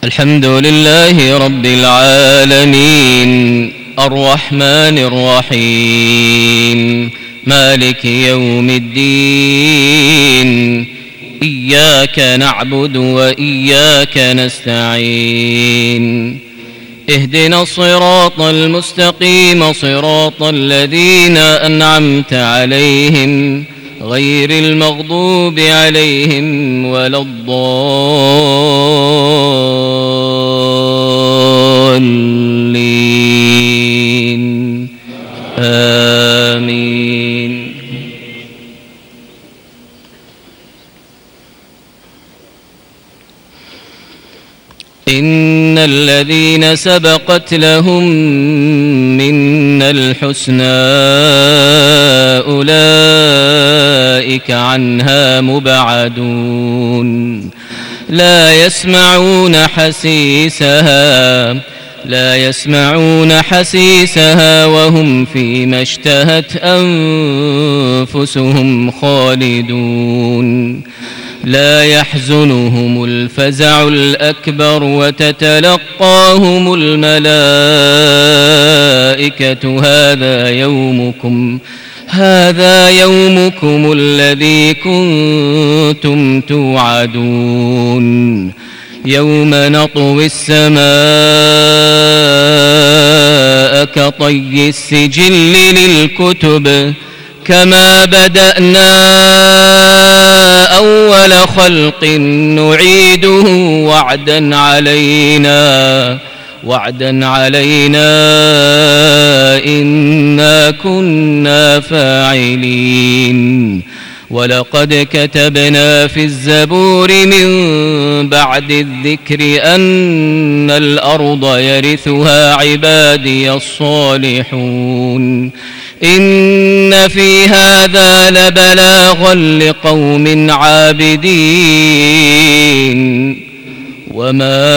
الحمد لله رب العالمين الرحمن الرحيم مالك يوم الدين إياك نعبد وإياك نستعين اهدنا الصراط المستقيم صراط الذين أنعمت عليهم غير المغضوب عليهم ولا الضالين آمين. إن الذين سبقت لهم منا الحسنى أولئك عنها مبعدون لا يسمعون حسيسها وهم فيما اشتهت أنفسهم خالدون لا يحزنهم الفزع الأكبر وتتلقاهم الملائكة هذا يومكم الذي كنتم توعدون يوم نطوي السماء كطي السجل للكتب كما بدأنا أول خلق نعيده وعدا علينا إنا كنا فاعلين ولقد كتبنا في الزبور من بعد الذكر أن الأرض يرثها عبادي الصالحون إن في هذا لبلاغا لقوم عابدين وما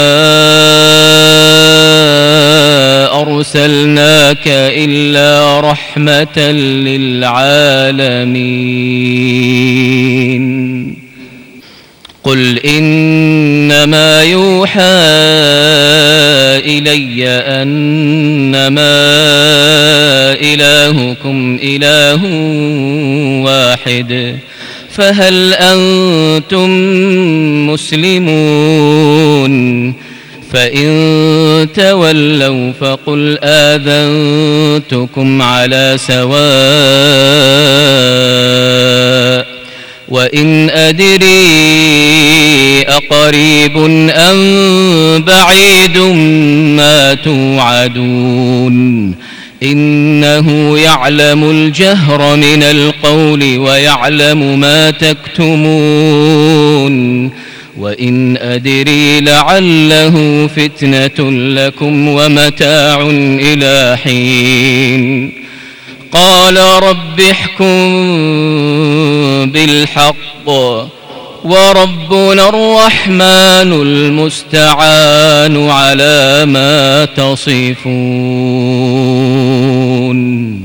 أرسلناك إلا رحمة للعالمين قل إنما يوحى إلي أنما إلهكم إله واحد فهل أنتم مسلمون فإن تولوا فقل آذنتكم على سواء وإن أدري أقريب أم بعيد ما توعدون إنه يعلم الجهر من القول ويعلم ما تكتمون وإن أدري لعله فتنة لكم ومتاع إلى حين قال رب احكم بالحق وربنا الرحمن المستعان على ما تصفون.